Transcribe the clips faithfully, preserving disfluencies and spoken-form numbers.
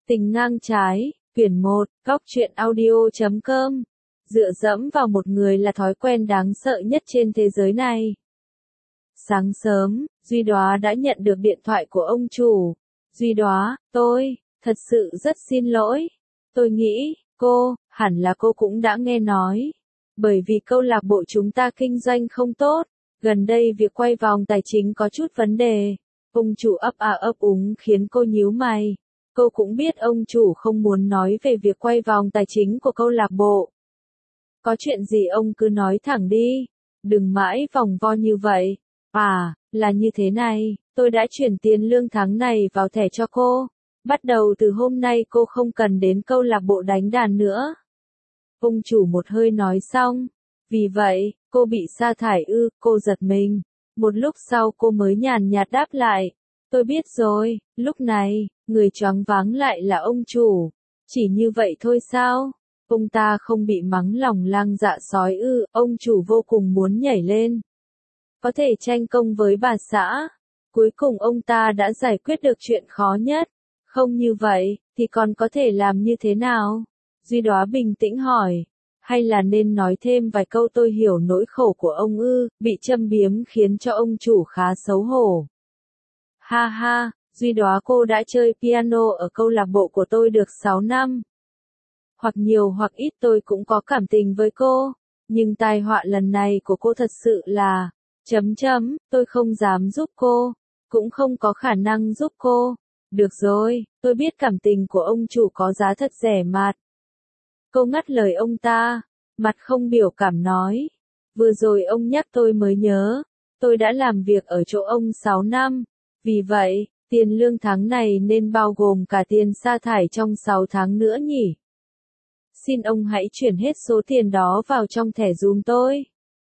Tình ngang trái, quyển một, góc truyện audio chấm com. Dựa dẫm vào một người là thói quen đáng sợ nhất trên thế giới này. Sáng sớm, Duy Đóa đã nhận được điện thoại của ông chủ. Duy Đóa, tôi, thật sự rất xin lỗi. Tôi nghĩ, cô, hẳn là cô cũng đã nghe nói. Bởi vì câu lạc bộ chúng ta kinh doanh không tốt. Gần đây việc quay vòng tài chính có chút vấn đề. Ông chủ ấp à ấp úng khiến cô nhíu mày. Cô cũng biết ông chủ không muốn nói về việc quay vòng tài chính của câu lạc bộ. Có chuyện gì ông cứ nói thẳng đi. Đừng mãi vòng vo như vậy. À, là như thế này, tôi đã chuyển tiền lương tháng này vào thẻ cho cô. Bắt đầu từ hôm nay cô không cần đến câu lạc bộ đánh đàn nữa. Ông chủ một hơi nói xong. Vì vậy, cô bị sa thải ư, cô giật mình. Một lúc sau cô mới nhàn nhạt đáp lại. Tôi biết rồi, lúc này, người choáng váng lại là ông chủ. Chỉ như vậy thôi sao? Ông ta không bị mắng lòng lang dạ sói ư, ông chủ vô cùng muốn nhảy lên. Có thể tranh công với bà xã. Cuối cùng ông ta đã giải quyết được chuyện khó nhất. Không như vậy, thì còn có thể làm như thế nào? Duy Đóa bình tĩnh hỏi. Hay là nên nói thêm vài câu tôi hiểu nỗi khổ của ông ư, bị châm biếm khiến cho ông chủ khá xấu hổ. Ha ha, Duy Đóa cô đã chơi piano ở câu lạc bộ của tôi được sáu năm. Hoặc nhiều hoặc ít tôi cũng có cảm tình với cô. Nhưng tai họa lần này của cô thật sự là... Chấm chấm, tôi không dám giúp cô. Cũng không có khả năng giúp cô. Được rồi, tôi biết cảm tình của ông chủ có giá thật rẻ mạt. Cô ngắt lời ông ta. Mặt không biểu cảm nói. Vừa rồi ông nhắc tôi mới nhớ. Tôi đã làm việc ở chỗ ông sáu năm. Vì vậy, tiền lương tháng này nên bao gồm cả tiền sa thải trong sáu tháng nữa nhỉ? Xin ông hãy chuyển hết số tiền đó vào trong thẻ giùm tôi.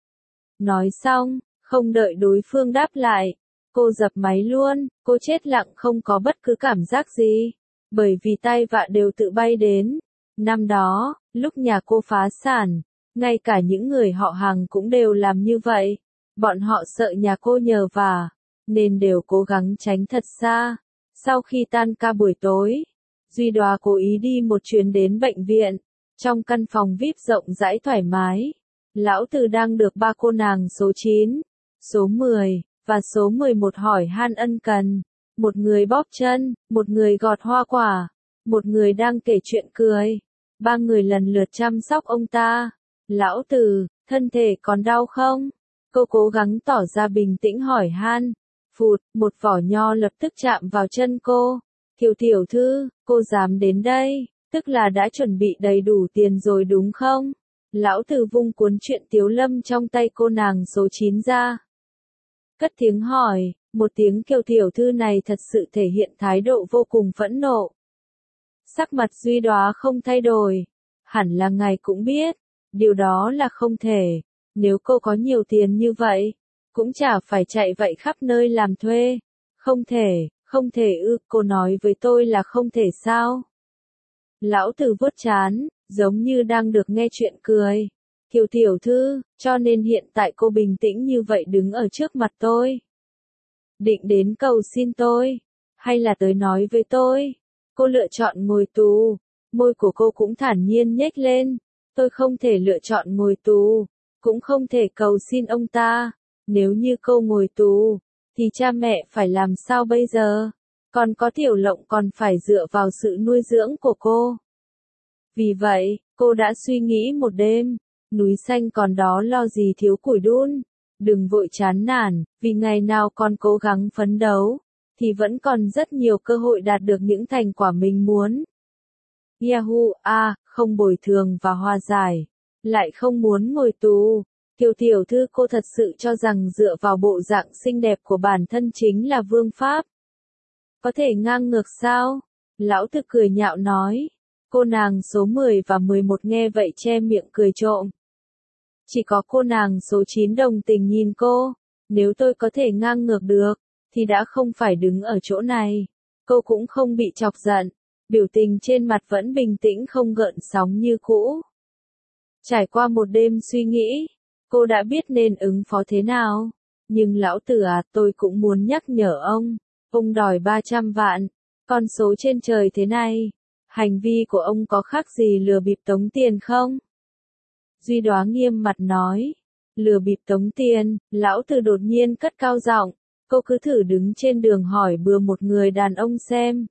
Nói xong, không đợi đối phương đáp lại, cô dập máy luôn, cô chết lặng không có bất cứ cảm giác gì. Bởi vì tai vạ đều tự bay đến. Năm đó, lúc nhà cô phá sản, ngay cả những người họ hàng cũng đều làm như vậy. Bọn họ sợ nhà cô nhờ vả, nên đều cố gắng tránh thật xa. Sau khi tan ca buổi tối, Duy Đóa cố ý đi một chuyến đến bệnh viện. Trong căn phòng vi ai pi rộng rãi thoải mái, lão Từ đang được ba cô nàng số chín, số mười, và số mười một hỏi han ân cần. Một người bóp chân, một người gọt hoa quả, một người đang kể chuyện cười. Ba người lần lượt chăm sóc ông ta. Lão Từ, thân thể còn đau không? Cô cố gắng tỏ ra bình tĩnh hỏi han. Phụt, một vỏ nho lập tức chạm vào chân cô. Thiểu tiểu thư, cô dám đến đây, tức là đã chuẩn bị đầy đủ tiền rồi đúng không? Lão Từ vung cuốn truyện Tiếu Lâm trong tay cô nàng số chín ra. Cất tiếng hỏi, một tiếng kêu tiểu thư này thật sự thể hiện thái độ vô cùng phẫn nộ. Sắc mặt Duy Đóa không thay đổi. Hẳn là ngài cũng biết, điều đó là không thể. Nếu cô có nhiều tiền như vậy, cũng chả phải chạy vậy khắp nơi làm thuê. Không thể, không thể ư, cô nói với tôi là không thể sao? Lão Từ vuốt trán, giống như đang được nghe chuyện cười. Thiểu tiểu thư, cho nên hiện tại cô bình tĩnh như vậy đứng ở trước mặt tôi. Định đến cầu xin tôi, hay là tới nói với tôi? Cô lựa chọn ngồi tù, môi của cô cũng thản nhiên nhếch lên. Tôi không thể lựa chọn ngồi tù, cũng không thể cầu xin ông ta. Nếu như cô ngồi tù, thì cha mẹ phải làm sao bây giờ? Còn có Tiểu Lộng còn phải dựa vào sự nuôi dưỡng của cô. Vì vậy, cô đã suy nghĩ một đêm, núi xanh còn đó lo gì thiếu củi đun. Đừng vội chán nản, vì ngày nào còn cố gắng phấn đấu, thì vẫn còn rất nhiều cơ hội đạt được những thành quả mình muốn. Yahoo, a, không bồi thường và hòa giải, lại không muốn ngồi tù. Tiểu tiểu thư cô thật sự cho rằng dựa vào bộ dạng xinh đẹp của bản thân chính là vương pháp. Có thể ngang ngược sao? Lão Từ cười nhạo nói. Cô nàng số mười và mười một nghe vậy che miệng cười trộm. Chỉ có cô nàng số chín đồng tình nhìn cô. Nếu tôi có thể ngang ngược được, thì đã không phải đứng ở chỗ này. Cô cũng không bị chọc giận. Biểu tình trên mặt vẫn bình tĩnh không gợn sóng như cũ. Trải qua một đêm suy nghĩ, cô đã biết nên ứng phó thế nào. Nhưng lão Từ à, tôi cũng muốn nhắc nhở ông. Ông đòi ba trăm vạn. Con số trên trời thế này, Hành vi của ông có khác gì lừa bịp tống tiền không? Duy Đóa nghiêm mặt nói. Lừa bịp tống tiền, lão tử đột nhiên cất cao giọng. Cô cứ thử đứng trên đường hỏi bừa một người đàn ông xem.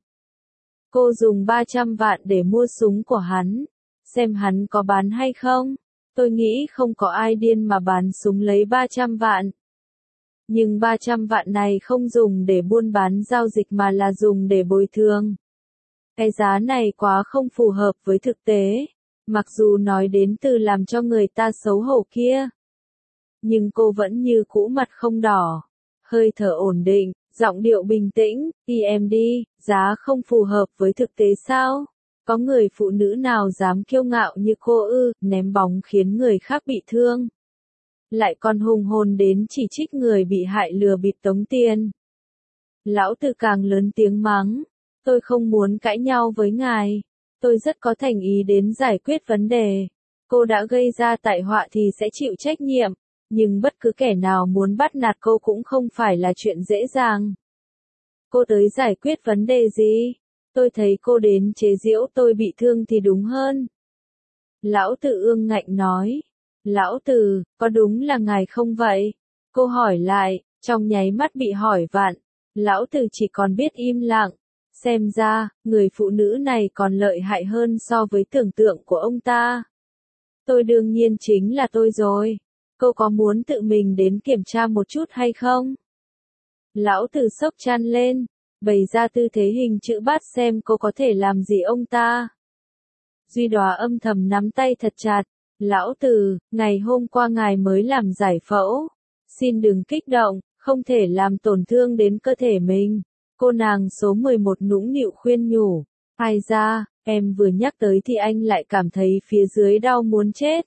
Cô dùng ba trăm vạn để mua súng của hắn. Xem hắn có bán hay không? Tôi nghĩ không có ai điên mà bán súng lấy ba trăm vạn. Nhưng ba trăm vạn này không dùng để buôn bán giao dịch mà là dùng để bồi thường. Cái giá này quá không phù hợp với thực tế. Mặc dù nói đến từ làm cho người ta xấu hổ kia. Nhưng cô vẫn như cũ mặt không đỏ. Hơi thở ổn định, giọng điệu bình tĩnh, em đi, giá không phù hợp với thực tế sao? Có người phụ nữ nào dám kiêu ngạo như cô ư, ném bóng khiến người khác bị thương. Lại còn hùng hồn đến chỉ trích người bị hại lừa bịp tống tiền. Lão tử càng lớn tiếng mắng, tôi không muốn cãi nhau với ngài. Tôi rất có thành ý đến giải quyết vấn đề. Cô đã gây ra tai họa thì sẽ chịu trách nhiệm. Nhưng bất cứ kẻ nào muốn bắt nạt cô cũng không phải là chuyện dễ dàng. Cô tới giải quyết vấn đề gì? Tôi thấy cô đến chế giễu tôi bị thương thì đúng hơn. Lão tử ương ngạnh nói. Lão tử, có đúng là ngài không vậy? Cô hỏi lại, trong nháy mắt bị hỏi vạn. Lão tử chỉ còn biết im lặng. Xem ra, người phụ nữ này còn lợi hại hơn so với tưởng tượng của ông ta. Tôi đương nhiên chính là tôi rồi. Cô có muốn tự mình đến kiểm tra một chút hay không? Lão tử sốc chăn lên, bày ra tư thế hình chữ bát xem cô có thể làm gì ông ta. Duy Đóa âm thầm nắm tay thật chặt. Lão tử, ngày hôm qua ngài mới làm giải phẫu. Xin đừng kích động, không thể làm tổn thương đến cơ thể mình. Cô nàng số mười một nũng nịu khuyên nhủ. Ai ra, em vừa nhắc tới thì anh lại cảm thấy phía dưới đau muốn chết.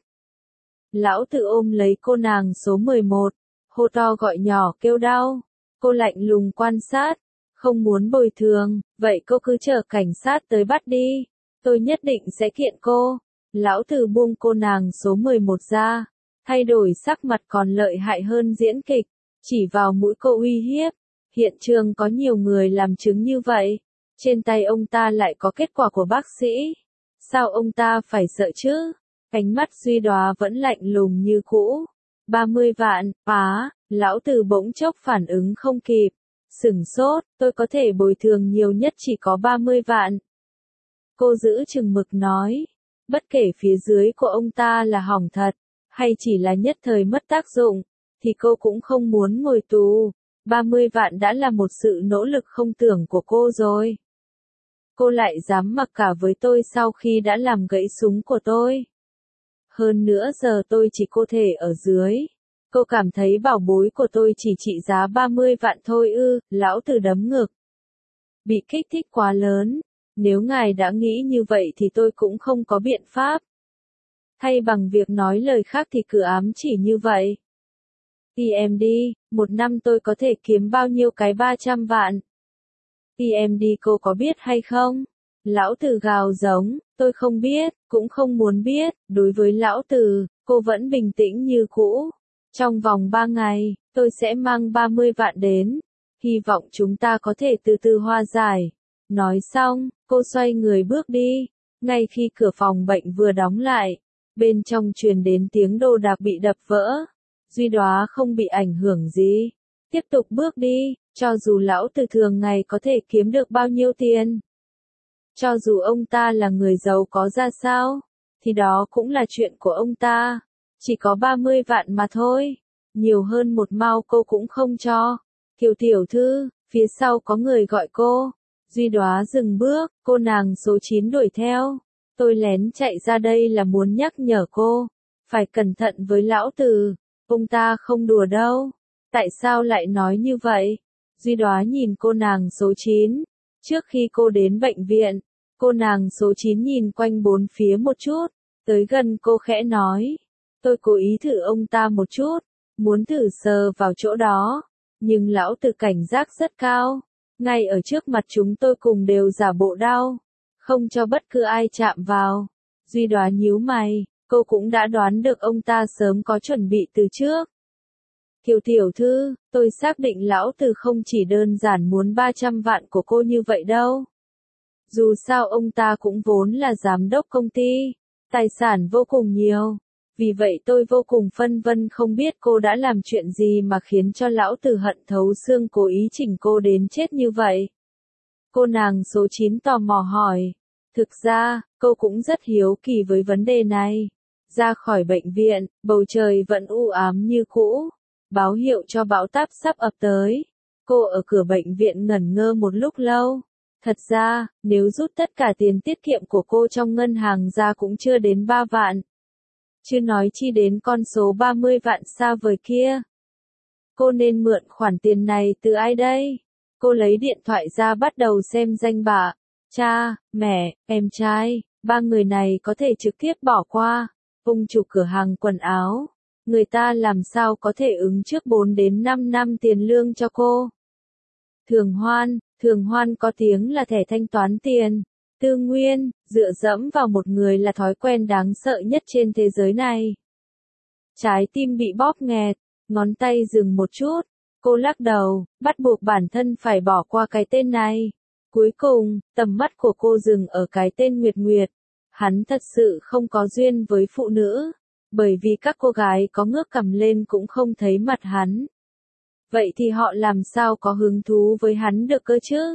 Lão tử ôm lấy cô nàng số mười một, hô to gọi nhỏ kêu đau. Cô lạnh lùng quan sát, không muốn bồi thường, vậy cô cứ chờ cảnh sát tới bắt đi. Tôi nhất định sẽ kiện cô. Lão tử buông cô nàng số mười một ra, thay đổi sắc mặt còn lợi hại hơn diễn kịch, chỉ vào mũi cô uy hiếp. Hiện trường có nhiều người làm chứng như vậy. Trên tay ông ta lại có kết quả của bác sĩ. Sao ông ta phải sợ chứ? Ánh mắt Duy Đóa vẫn lạnh lùng như cũ. ba mươi vạn, á, lão tử bỗng chốc phản ứng không kịp. Sửng sốt, tôi có thể bồi thường nhiều nhất chỉ có ba mươi vạn. Cô giữ chừng mực nói. Bất kể phía dưới của ông ta là hỏng thật, hay chỉ là nhất thời mất tác dụng, thì cô cũng không muốn ngồi tù. ba mươi vạn đã là một sự nỗ lực không tưởng của cô rồi. Cô lại dám mặc cả với tôi sau khi đã làm gãy súng của tôi. Hơn nữa giờ tôi chỉ có thể ở dưới. Cô cảm thấy bảo bối của tôi chỉ trị giá ba mươi vạn thôi ư, lão tử đấm ngực. Bị kích thích quá lớn. Nếu ngài đã nghĩ như vậy thì tôi cũng không có biện pháp. Thay bằng việc nói lời khác thì cứ ám chỉ như vậy. Đi em đi, một năm tôi có thể kiếm bao nhiêu cái ba trăm vạn. Đi em đi cô có biết hay không? Lão tử gào giống, tôi không biết, cũng không muốn biết. Đối với lão tử, cô vẫn bình tĩnh như cũ. Trong vòng ba ngày, tôi sẽ mang ba mươi vạn đến. Hy vọng chúng ta có thể từ từ hòa giải. Nói xong, cô xoay người bước đi. Ngay khi cửa phòng bệnh vừa đóng lại, bên trong truyền đến tiếng đồ đạc bị đập vỡ. Duy Đóa không bị ảnh hưởng gì. Tiếp tục bước đi, cho dù lão tử thường ngày có thể kiếm được bao nhiêu tiền. Cho dù ông ta là người giàu có ra sao, thì đó cũng là chuyện của ông ta. Chỉ có ba mươi vạn mà thôi. Nhiều hơn một mao cô cũng không cho. Tiểu tiểu thư, phía sau có người gọi cô. Duy Đóa dừng bước, cô nàng số chín đuổi theo. Tôi lén chạy ra đây là muốn nhắc nhở cô. Phải cẩn thận với lão tử. Ông ta không đùa đâu. Tại sao lại nói như vậy? Duy Đóa nhìn cô nàng số chín. Trước khi cô đến bệnh viện, cô nàng số chín nhìn quanh bốn phía một chút. Tới gần cô khẽ nói. Tôi cố ý thử ông ta một chút. Muốn thử sờ vào chỗ đó. Nhưng lão tử cảnh giác rất cao. Ngay ở trước mặt chúng tôi cùng đều giả bộ đau. Không cho bất cứ ai chạm vào. Duy Đóa nhíu mày. Cô cũng đã đoán được ông ta sớm có chuẩn bị từ trước. Tiểu tiểu thư, tôi xác định lão tử không chỉ đơn giản muốn ba trăm vạn của cô như vậy đâu. Dù sao ông ta cũng vốn là giám đốc công ty, tài sản vô cùng nhiều. Vì vậy tôi vô cùng phân vân không biết cô đã làm chuyện gì mà khiến cho lão tử hận thấu xương cố ý chỉnh cô đến chết như vậy. Cô nàng số chín tò mò hỏi. Thực ra, cô cũng rất hiếu kỳ với vấn đề này. Ra khỏi bệnh viện, bầu trời vẫn u ám như cũ, báo hiệu cho bão táp sắp ập tới. Cô ở cửa bệnh viện ngẩn ngơ một lúc lâu. Thật ra, nếu rút tất cả tiền tiết kiệm của cô trong ngân hàng ra cũng chưa đến ba vạn. Chưa nói chi đến con số ba mươi vạn xa vời kia. Cô nên mượn khoản tiền này từ ai đây? Cô lấy điện thoại ra bắt đầu xem danh bạ. Cha, mẹ, em trai, ba người này có thể trực tiếp bỏ qua. Ông chủ cửa hàng quần áo. Người ta làm sao có thể ứng trước bốn đến năm năm tiền lương cho cô? Thường Hoan, Thường Hoan có tiếng là thẻ thanh toán tiền. Tư Nguyên, dựa dẫm vào một người là thói quen đáng sợ nhất trên thế giới này. Trái tim bị bóp nghẹt, ngón tay dừng một chút. Cô lắc đầu, bắt buộc bản thân phải bỏ qua cái tên này. Cuối cùng, tầm mắt của cô dừng ở cái tên Nguyệt Nguyệt. Hắn thật sự không có duyên với phụ nữ, bởi vì các cô gái có ngước cằm lên cũng không thấy mặt hắn. Vậy thì họ làm sao có hứng thú với hắn được cơ chứ?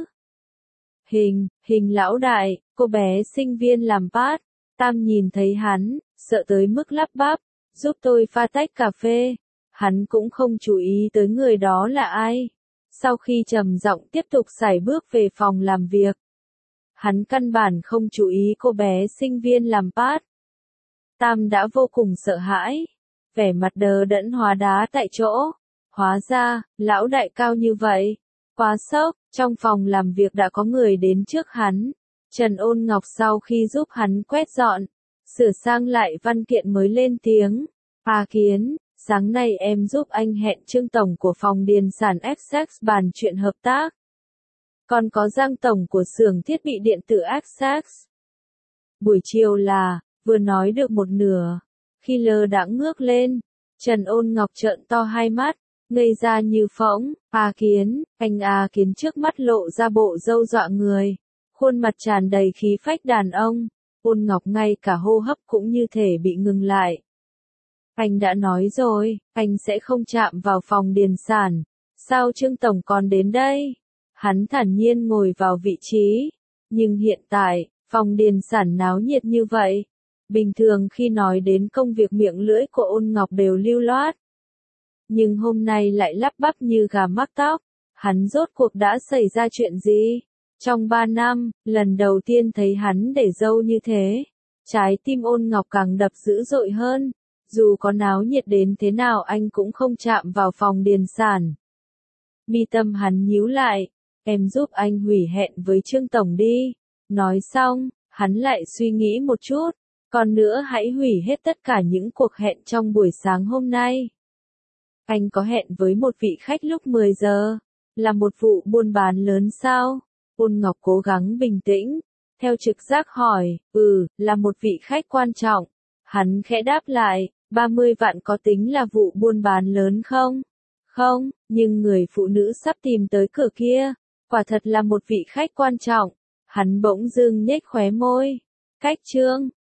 Hình, hình lão đại, cô bé sinh viên làm part, Tam nhìn thấy hắn, sợ tới mức lắp bắp, giúp tôi pha tách cà phê. Hắn cũng không chú ý tới người đó là ai. Sau khi trầm giọng tiếp tục sải bước về phòng làm việc. Hắn căn bản không chú ý cô bé sinh viên làm part. Tam đã vô cùng sợ hãi, vẻ mặt đờ đẫn hóa đá tại chỗ. Hóa ra, lão đại cao như vậy. Quá sốc, trong phòng làm việc đã có người đến trước hắn. Trần Ôn Ngọc sau khi giúp hắn quét dọn, sửa sang lại văn kiện mới lên tiếng. A Kiến, sáng nay em giúp anh hẹn Trương Tổng của phòng điền sản Essex bàn chuyện hợp tác. Còn có Giang Tổng của xưởng thiết bị điện tử Essex. Buổi chiều là, vừa nói được một nửa. Khi lơ đãng ngước lên, Trần Ôn Ngọc trợn to hai mắt, ngây ra như phỗng. A Kiến, anh A Kiến trước mắt lộ ra bộ râu dọa người. Khuôn mặt tràn đầy khí phách đàn ông. Ôn Ngọc ngay cả hô hấp cũng như thể bị ngừng lại. Anh đã nói rồi, anh sẽ không chạm vào phòng điền sản. Sao Trương Tổng còn đến đây? Hắn thản nhiên ngồi vào vị trí. Nhưng hiện tại, phòng điền sản náo nhiệt như vậy. Bình thường khi nói đến công việc miệng lưỡi của Ôn Ngọc đều lưu loát. Nhưng hôm nay lại lắp bắp như gà mắc tóc. Hắn rốt cuộc đã xảy ra chuyện gì? Trong ba năm, lần đầu tiên thấy hắn để râu như thế. Trái tim Ôn Ngọc càng đập dữ dội hơn. Dù có náo nhiệt đến thế nào anh cũng không chạm vào phòng điền sản. Mi tâm hắn nhíu lại. Em giúp anh hủy hẹn với Trương Tổng đi. Nói xong, hắn lại suy nghĩ một chút. Còn nữa hãy hủy hết tất cả những cuộc hẹn trong buổi sáng hôm nay. Anh có hẹn với một vị khách lúc mười giờ. Là một vụ buôn bán lớn sao? Ôn Ngọc cố gắng bình tĩnh. Theo trực giác hỏi, ừ, là một vị khách quan trọng. Hắn khẽ đáp lại, ba mươi vạn có tính là vụ buôn bán lớn không? Không, nhưng người phụ nữ sắp tìm tới cửa kia, quả thật là một vị khách quan trọng. Hắn bỗng dưng nhếch khóe môi. Khách Trương,